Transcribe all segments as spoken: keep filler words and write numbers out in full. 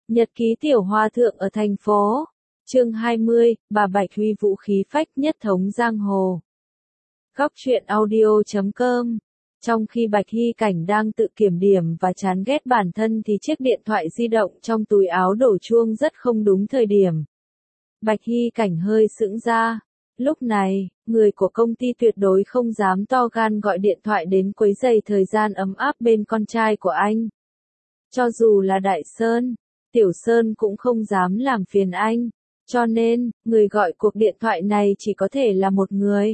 Nhật ký tiểu hòa thượng ở thành phố. Chương hai mươi, bà Bạch Huy vũ khí phách nhất thống giang hồ. Góc truyện audio chấm com. Trong khi Bạch Hy Cảnh đang tự kiểm điểm và chán ghét bản thân thì chiếc điện thoại di động trong túi áo đổ chuông rất không đúng thời điểm. Bạch Hy Cảnh hơi sững ra. Lúc này, người của công ty tuyệt đối không dám to gan gọi điện thoại đến quấy rầy thời gian ấm áp bên con trai của anh. Cho dù là Đại Sơn, Tiểu Sơn cũng không dám làm phiền anh, cho nên, người gọi cuộc điện thoại này chỉ có thể là một người.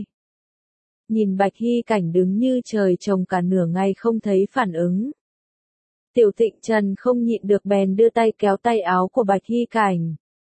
Nhìn Bạch Hy Cảnh đứng như trời trồng cả nửa ngày không thấy phản ứng. Tiểu Tịnh Trần không nhịn được bèn đưa tay kéo tay áo của Bạch Hy Cảnh.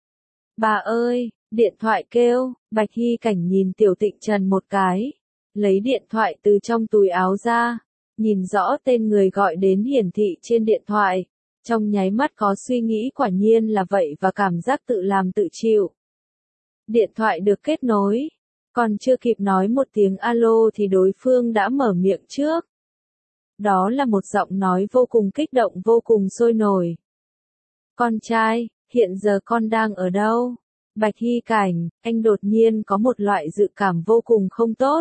Bà ơi, điện thoại kêu. Bạch Hy Cảnh nhìn Tiểu Tịnh Trần một cái, lấy điện thoại từ trong túi áo ra, nhìn rõ tên người gọi đến hiển thị trên điện thoại. Trong nháy mắt có suy nghĩ quả nhiên là vậy và cảm giác tự làm tự chịu. Điện thoại được kết nối. Còn chưa kịp nói một tiếng alo thì đối phương đã mở miệng trước. Đó là một giọng nói vô cùng kích động vô cùng sôi nổi. Con trai, hiện giờ con đang ở đâu? Bạch Hy Cảnh, anh đột nhiên có một loại dự cảm vô cùng không tốt.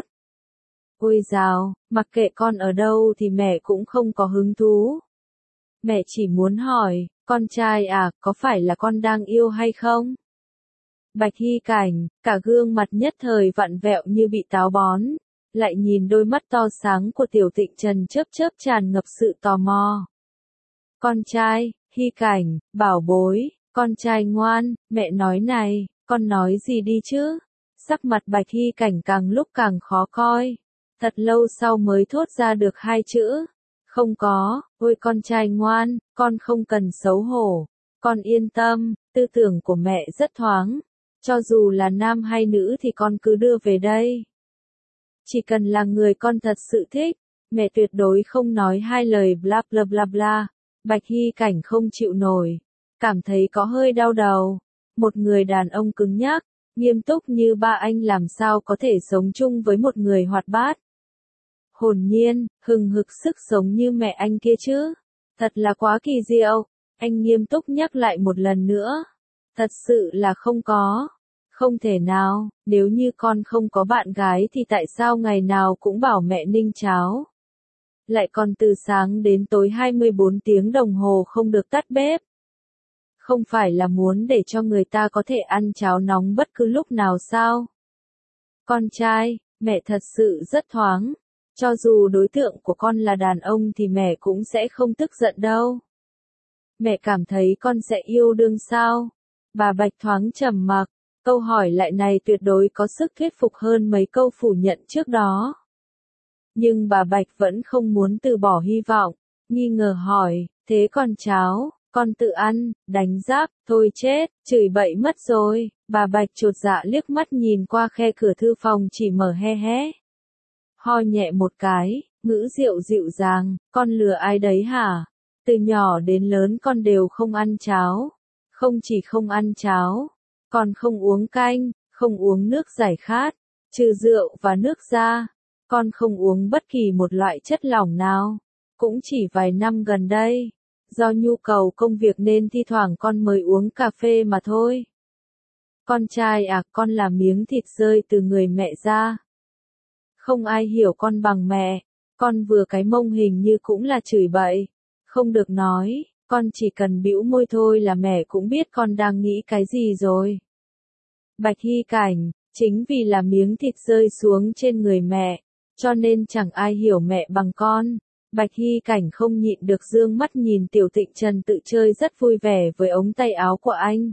Ôi dào, mặc kệ con ở đâu thì mẹ cũng không có hứng thú. Mẹ chỉ muốn hỏi, con trai à, có phải là con đang yêu hay không? Bạch Hy Cảnh, cả gương mặt nhất thời vặn vẹo như bị táo bón, lại nhìn đôi mắt to sáng của Tiểu Tịnh Trần chớp chớp tràn ngập sự tò mò. Con trai, Hy Cảnh, bảo bối, con trai ngoan, mẹ nói này, con nói gì đi chứ? Sắc mặt Bạch Hy Cảnh càng lúc càng khó coi, thật lâu sau mới thốt ra được hai chữ. Không có, ôi con trai ngoan, con không cần xấu hổ, con yên tâm, tư tưởng của mẹ rất thoáng, cho dù là nam hay nữ thì con cứ đưa về đây. Chỉ cần là người con thật sự thích, mẹ tuyệt đối không nói hai lời bla bla bla bla. Bạch Hy Cảnh không chịu nổi, cảm thấy có hơi đau đầu. Một người đàn ông cứng nhắc, nghiêm túc như ba anh làm sao có thể sống chung với một người hoạt bát, hồn nhiên, hừng hực sức sống như mẹ anh kia chứ. Thật là quá kỳ diệu. Anh nghiêm túc nhắc lại một lần nữa. Thật sự là không có. Không thể nào, nếu như con không có bạn gái thì tại sao ngày nào cũng bảo mẹ ninh cháo? Lại còn từ sáng đến tối hai mươi bốn tiếng đồng hồ không được tắt bếp. Không phải là muốn để cho người ta có thể ăn cháo nóng bất cứ lúc nào sao? Con trai, mẹ thật sự rất thoáng. Cho dù đối tượng của con là đàn ông thì mẹ cũng sẽ không tức giận đâu. Mẹ cảm thấy con sẽ yêu đương sao? Bà Bạch thoáng trầm mặc, câu hỏi lại này tuyệt đối có sức thuyết phục hơn mấy câu phủ nhận trước đó. Nhưng bà Bạch vẫn không muốn từ bỏ hy vọng, nghi ngờ hỏi, thế con cháo, con tự ăn, đánh giáp, thôi chết, chửi bậy mất rồi. Bà Bạch chột dạ liếc mắt nhìn qua khe cửa thư phòng chỉ mở hé hé. Ho nhẹ một cái, ngữ điệu dịu dàng, con lừa ai đấy hả? Từ nhỏ đến lớn con đều không ăn cháo. Không chỉ không ăn cháo, còn không uống canh, không uống nước giải khát, trừ rượu và nước ra. Con không uống bất kỳ một loại chất lỏng nào. Cũng chỉ vài năm gần đây, do nhu cầu công việc nên thi thoảng con mới uống cà phê mà thôi. Con trai à, con là miếng thịt rơi từ người mẹ ra. Không ai hiểu con bằng mẹ, con vừa cái mông hình như cũng là chửi bậy. Không được nói, con chỉ cần bĩu môi thôi là mẹ cũng biết con đang nghĩ cái gì rồi. Bạch Hy Cảnh, chính vì là miếng thịt rơi xuống trên người mẹ, cho nên chẳng ai hiểu mẹ bằng con. Bạch Hy Cảnh không nhịn được dương mắt nhìn Tiểu Tịnh Trần tự chơi rất vui vẻ với ống tay áo của anh.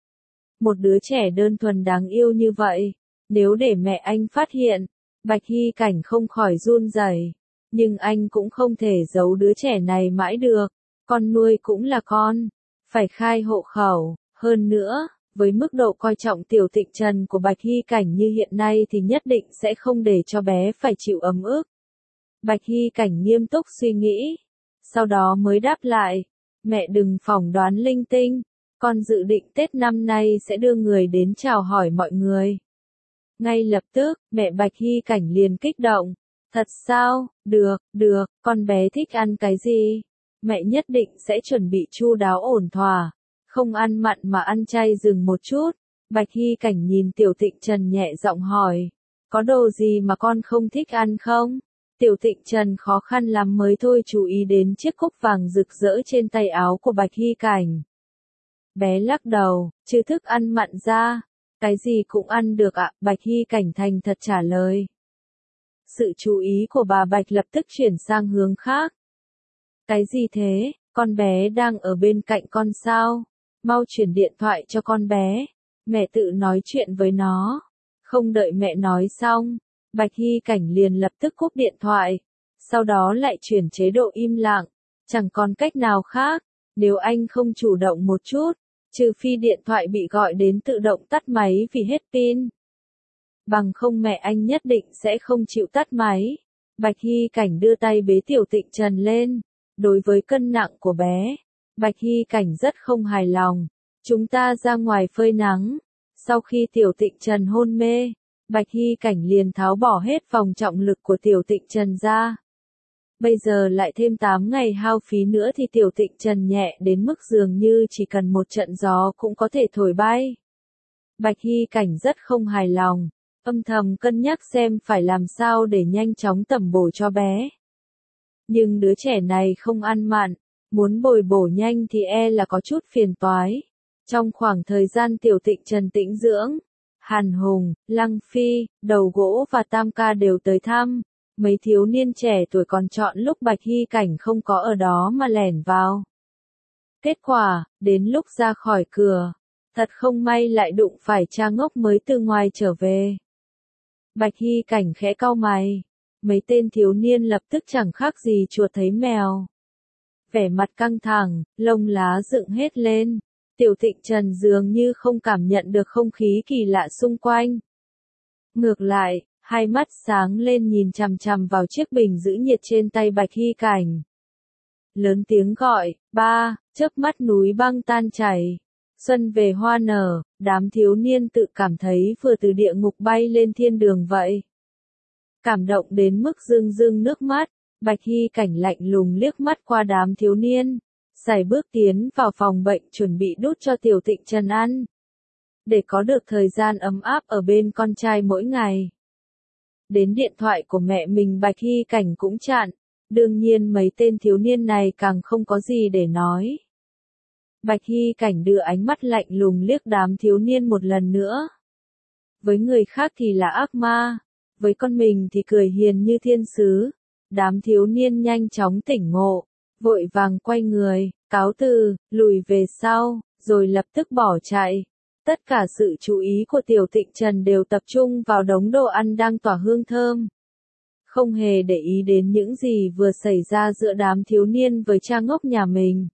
Một đứa trẻ đơn thuần đáng yêu như vậy, nếu để mẹ anh phát hiện, Bạch Hy Cảnh không khỏi run rẩy, nhưng anh cũng không thể giấu đứa trẻ này mãi được, con nuôi cũng là con, phải khai hộ khẩu, hơn nữa, với mức độ coi trọng Tiểu Tịnh Trần của Bạch Hy Cảnh như hiện nay thì nhất định sẽ không để cho bé phải chịu ấm ức. Bạch Hy Cảnh nghiêm túc suy nghĩ, sau đó mới đáp lại, mẹ đừng phỏng đoán linh tinh, con dự định Tết năm nay sẽ đưa người đến chào hỏi mọi người. Ngay lập tức, mẹ Bạch Hy Cảnh liền kích động. Thật sao? Được, được, con bé thích ăn cái gì? Mẹ nhất định sẽ chuẩn bị chu đáo ổn thỏa. Không ăn mặn mà ăn chay dừng một chút. Bạch Hy Cảnh nhìn Tiểu Tịnh Trần nhẹ giọng hỏi. Có đồ gì mà con không thích ăn không? Tiểu Tịnh Trần khó khăn lắm mới thôi chú ý đến chiếc cúc vàng rực rỡ trên tay áo của Bạch Hy Cảnh. Bé lắc đầu, chứ thức ăn mặn ra. Cái gì cũng ăn được ạ, Bạch Hy Cảnh thành thật trả lời. Sự chú ý của bà Bạch lập tức chuyển sang hướng khác. Cái gì thế, con bé đang ở bên cạnh con sao? Mau chuyển điện thoại cho con bé. Mẹ tự nói chuyện với nó. Không đợi mẹ nói xong, Bạch Hy Cảnh liền lập tức cúp điện thoại. Sau đó lại chuyển chế độ im lặng. Chẳng còn cách nào khác, nếu anh không chủ động một chút, trừ phi điện thoại bị gọi đến tự động tắt máy vì hết pin. Bằng không mẹ anh nhất định sẽ không chịu tắt máy. Bạch Hy Cảnh đưa tay bế Tiểu Tịnh Trần lên. Đối với cân nặng của bé, Bạch Hy Cảnh rất không hài lòng. Chúng ta ra ngoài phơi nắng. Sau khi Tiểu Tịnh Trần hôn mê, Bạch Hy Cảnh liền tháo bỏ hết vòng trọng lực của Tiểu Tịnh Trần ra. Bây giờ lại thêm tám ngày hao phí nữa thì Tiểu Tịnh Trần nhẹ đến mức dường như chỉ cần một trận gió cũng có thể thổi bay. Bạch Hy Cảnh rất không hài lòng, âm thầm cân nhắc xem phải làm sao để nhanh chóng tẩm bổ cho bé. Nhưng đứa trẻ này không ăn mặn, muốn bồi bổ nhanh thì e là có chút phiền toái. Trong khoảng thời gian Tiểu Tịnh Trần tĩnh dưỡng, Hàn Hùng, Lăng Phi, Đầu Gỗ và Tam Ca đều tới thăm. Mấy thiếu niên trẻ tuổi còn chọn lúc Bạch Hy Cảnh không có ở đó mà lẻn vào. Kết quả, đến lúc ra khỏi cửa, thật không may lại đụng phải cha ngốc mới từ ngoài trở về. Bạch Hy Cảnh khẽ cau mày, mấy tên thiếu niên lập tức chẳng khác gì chuột thấy mèo. Vẻ mặt căng thẳng, lông lá dựng hết lên. Tiểu Tịnh Trần dường như không cảm nhận được không khí kỳ lạ xung quanh. Ngược lại, hai mắt sáng lên nhìn chằm chằm vào chiếc bình giữ nhiệt trên tay Bạch Hy Cảnh. Lớn tiếng gọi, ba, chớp mắt núi băng tan chảy. Xuân về hoa nở, đám thiếu niên tự cảm thấy vừa từ địa ngục bay lên thiên đường vậy. Cảm động đến mức rưng rưng nước mắt, Bạch Hy Cảnh lạnh lùng liếc mắt qua đám thiếu niên. Sải bước tiến vào phòng bệnh chuẩn bị đút cho Tiểu Tịnh Trần ăn. Để có được thời gian ấm áp ở bên con trai mỗi ngày. Đến điện thoại của mẹ mình Bạch Hy Cảnh cũng chặn. Đương nhiên mấy tên thiếu niên này càng không có gì để nói. Bạch Hy Cảnh đưa ánh mắt lạnh lùng liếc đám thiếu niên một lần nữa. Với người khác thì là ác ma. Với con mình thì cười hiền như thiên sứ. Đám thiếu niên nhanh chóng tỉnh ngộ. Vội vàng quay người, cáo từ, lùi về sau, rồi lập tức bỏ chạy. Tất cả sự chú ý của Tiểu Tịnh Trần đều tập trung vào đống đồ ăn đang tỏa hương thơm. Không hề để ý đến những gì vừa xảy ra giữa đám thiếu niên với cha ngốc nhà mình.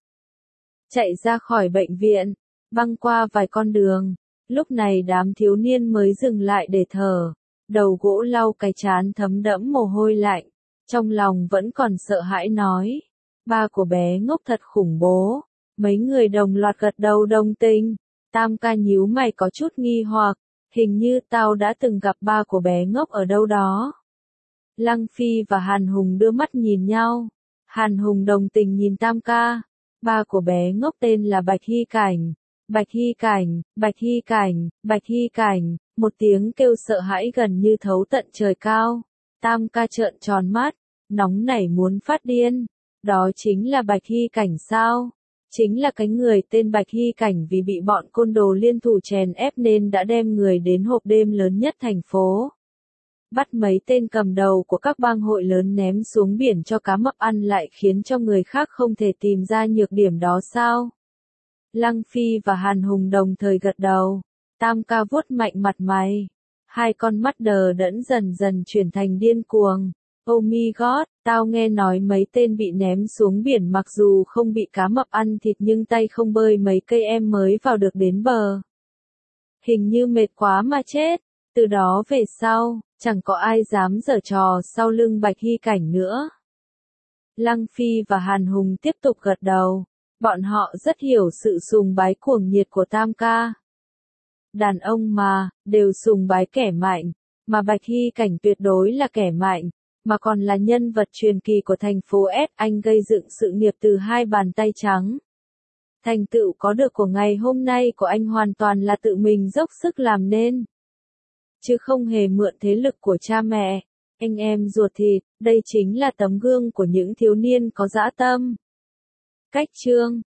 Chạy ra khỏi bệnh viện, băng qua vài con đường, lúc này đám thiếu niên mới dừng lại để thở. Đầu Gỗ lau cái trán thấm đẫm mồ hôi lạnh, trong lòng vẫn còn sợ hãi nói. Ba của bé ngốc thật khủng bố. Mấy người đồng loạt gật đầu đồng tình. Tam Ca nhíu mày có chút nghi hoặc. Hình như tao đã từng gặp ba của bé ngốc ở đâu đó. Lăng Phi và Hàn Hùng đưa mắt nhìn nhau. Hàn Hùng đồng tình nhìn Tam Ca. Ba của bé ngốc tên là Bạch Hy Cảnh. Bạch Hy Cảnh, Bạch Hy Cảnh, Bạch Hy Cảnh. Một tiếng kêu sợ hãi gần như thấu tận trời cao. Tam Ca trợn tròn mắt, nóng nảy muốn phát điên. Đó chính là Bạch Hy Cảnh sao? Chính là cái người tên Bạch Hy Cảnh vì bị bọn côn đồ liên thủ chèn ép nên đã đem người đến hộp đêm lớn nhất thành phố. Bắt mấy tên cầm đầu của các bang hội lớn ném xuống biển cho cá mập ăn lại khiến cho người khác không thể tìm ra nhược điểm đó sao? Lăng Phi và Hàn Hùng đồng thời gật đầu. Tam Ca vuốt mạnh mặt mày. Hai con mắt đờ đẫn dần dần chuyển thành điên cuồng. Oh my god, tao nghe nói mấy tên bị ném xuống biển mặc dù không bị cá mập ăn thịt nhưng tay không bơi mấy cây em mới vào được đến bờ. Hình như mệt quá mà chết. Từ đó về sau, chẳng có ai dám giở trò sau lưng Bạch Hy Cảnh nữa. Lăng Phi và Hàn Hùng tiếp tục gật đầu. Bọn họ rất hiểu sự sùng bái cuồng nhiệt của Tam Ca. Đàn ông mà, đều sùng bái kẻ mạnh, mà Bạch Hy Cảnh tuyệt đối là kẻ mạnh, mà còn là nhân vật truyền kỳ của thành phố S. Anh gây dựng sự nghiệp từ hai bàn tay trắng. Thành tựu có được của ngày hôm nay của anh hoàn toàn là tự mình dốc sức làm nên, chứ không hề mượn thế lực của cha mẹ, anh em ruột thịt. Đây chính là tấm gương của những thiếu niên có dã tâm. Cách chương